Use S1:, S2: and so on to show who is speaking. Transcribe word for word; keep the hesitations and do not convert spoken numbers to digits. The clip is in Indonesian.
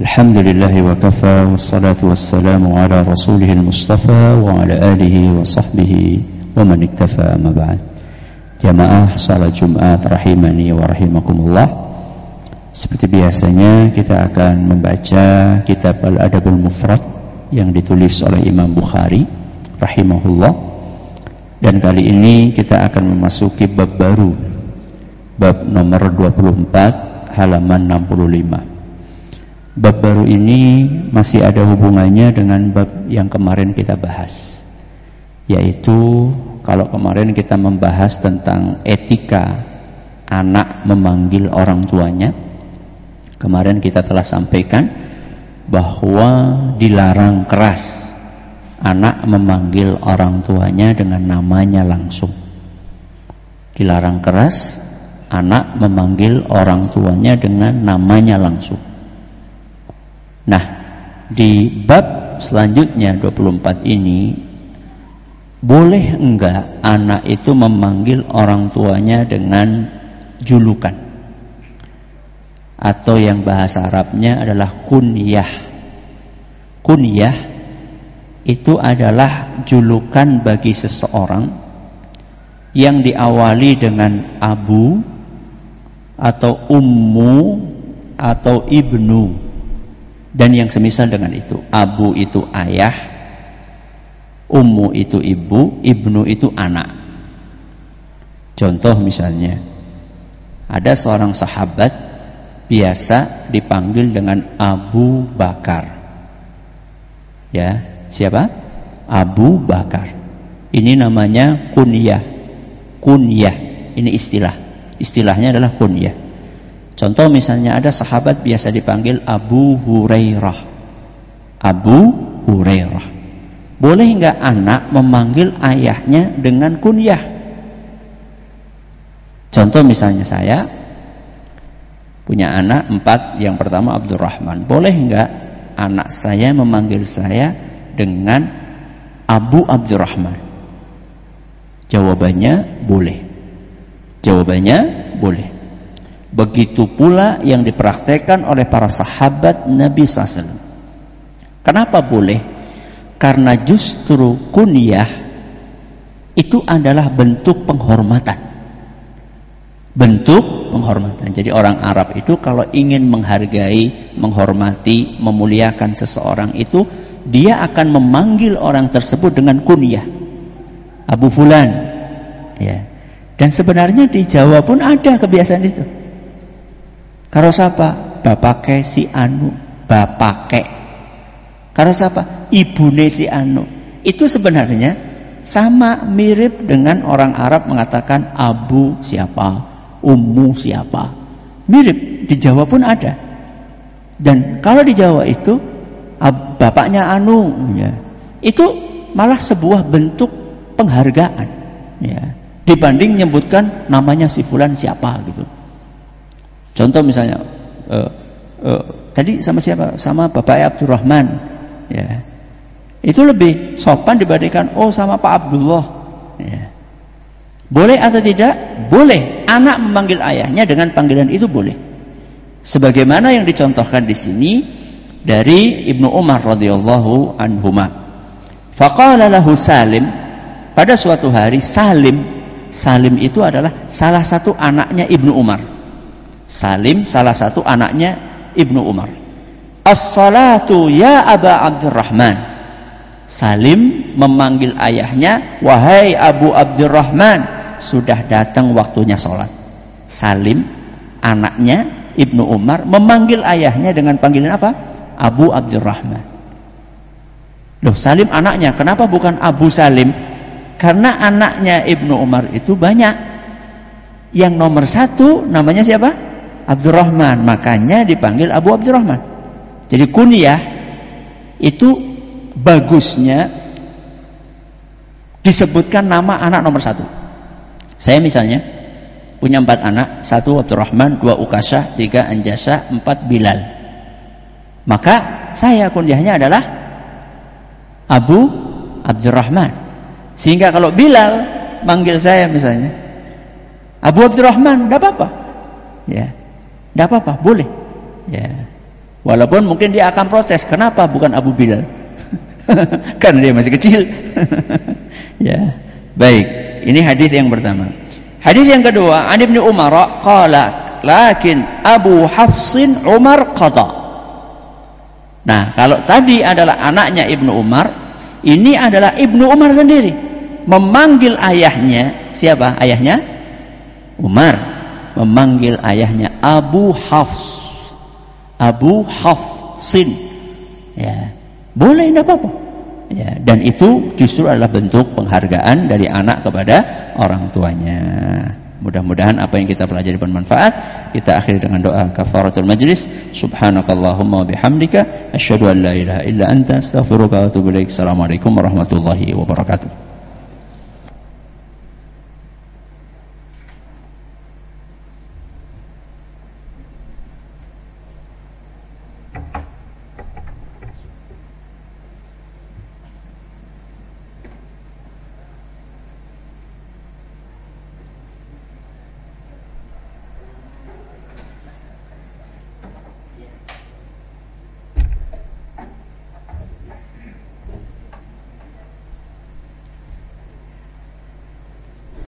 S1: Alhamdulillah wa kafa wassalatu wassalamu ala rasulihil mustafa wa ala alihi wa sahbihi wa man iktafa amma ba'd. Jamaah salat Jumat rahimani wa rahimakumullah. Seperti biasanya kita akan membaca kitab Al-Adabul Mufrad yang ditulis oleh Imam Bukhari rahimahullah. Dan kali ini kita akan memasuki bab baru, bab nomor dua puluh empat halaman enam puluh lima. Bab baru ini masih ada hubungannya dengan bab yang kemarin kita bahas, yaitu kalau kemarin kita membahas tentang etika anak memanggil orang tuanya, kemarin kita telah sampaikan bahwa dilarang keras anak memanggil orang tuanya dengan namanya langsung. Dilarang keras anak memanggil orang tuanya dengan namanya langsung. Nah, di bab selanjutnya dua puluh empat ini, boleh enggak anak itu memanggil orang tuanya dengan julukan, atau yang bahasa Arabnya adalah kunyah. Kunyah itu adalah julukan bagi seseorang yang diawali dengan abu atau ummu atau ibnu dan yang semisal dengan itu. Abu itu ayah, ummu itu ibu, ibnu itu anak. Contoh misalnya, ada seorang sahabat biasa dipanggil dengan Abu Bakar. Ya, siapa? Abu Bakar. Ini namanya kunyah. Kunyah, ini istilah. Istilahnya adalah kunyah. Contoh misalnya ada sahabat biasa dipanggil Abu Hurairah. Abu Hurairah. Boleh enggak anak memanggil ayahnya dengan kunyah? Contoh misalnya saya punya anak empat, yang pertama Abdurrahman. Boleh enggak anak saya memanggil saya dengan Abu Abdurrahman? Jawabannya boleh. Jawabannya boleh. Begitu pula yang dipraktekkan oleh para sahabat Nabi sallallahu alaihi wasallam. Kenapa boleh? Karena justru kunyah itu adalah bentuk penghormatan. Bentuk penghormatan. Jadi orang Arab itu kalau ingin menghargai, menghormati, memuliakan seseorang itu, dia akan memanggil orang tersebut dengan kunyah. Abu Fulan. Ya. Dan sebenarnya di Jawa pun ada kebiasaan itu. Karo siapa? Bapake si anu, bapake. Karo siapa? Ibune si anu. Itu sebenarnya sama mirip dengan orang Arab mengatakan abu siapa, ummu siapa. Mirip, di Jawa pun ada. Dan kalau di Jawa itu bapaknya anu, ya, itu malah sebuah bentuk penghargaan, ya, dibanding menyebutkan namanya si fulan siapa gitu. Contoh misalnya uh, uh, tadi sama siapa? Sama Bapak Abdurrahman, ya. Itu lebih sopan dibandingkan oh sama Pak Abdullah, ya. Boleh atau tidak? Boleh. Anak memanggil ayahnya dengan panggilan itu boleh. Sebagaimana yang dicontohkan di sini dari Ibnu Umar radhiyallahu anhuma. Faqala lahu Salim, pada suatu hari Salim, Salim itu adalah salah satu anaknya Ibnu Umar. Salim salah satu anaknya Ibnu Umar. As-salatu ya Aba Abdurrahman. Salim memanggil ayahnya, wahai Abu Abdurrahman, sudah datang waktunya sholat. Salim anaknya Ibnu Umar memanggil ayahnya dengan panggilan apa? Abu Abdurrahman. Loh, Salim anaknya, kenapa bukan Abu Salim? Karena anaknya Ibnu Umar itu banyak. Yang nomor satu namanya siapa? Abdurrahman, makanya dipanggil Abu Abdurrahman. Jadi kunyah itu bagusnya disebutkan nama anak nomor satu. Saya misalnya punya empat anak, satu Abdurrahman, dua Ukasha, tiga Anjasha, empat Bilal. Maka saya kunyahnya adalah Abu Abdurrahman. Sehingga kalau Bilal manggil saya misalnya Abu Abdurrahman, tidak apa-apa. Ya. Tidak apa-apa, boleh. Ya. Walaupun mungkin dia akan protes, kenapa bukan Abu Bilal? Karena dia masih kecil. Ya. Baik, ini hadis yang pertama. Hadis yang kedua, an Ibnu Umar qala, lakin Abu Hafsin Umar qada. Nah, kalau tadi adalah anaknya Ibnu Umar, ini adalah Ibnu Umar sendiri memanggil ayahnya. Siapa ayahnya? Umar. Memanggil ayahnya Abu Hafs. Abu Hafsin. Ya. Boleh, tidak apa-apa. Ya, dan itu justru adalah bentuk penghargaan dari anak kepada orang tuanya. Mudah-mudahan apa yang kita pelajari bermanfaat. Kita akhiri dengan doa kafaratul majlis. Subhanakallahumma bihamdika asyhadu an la ilaha illa anta astaghfiruka wa atubu ilaik. Assalamualaikum warahmatullahi wabarakatuh.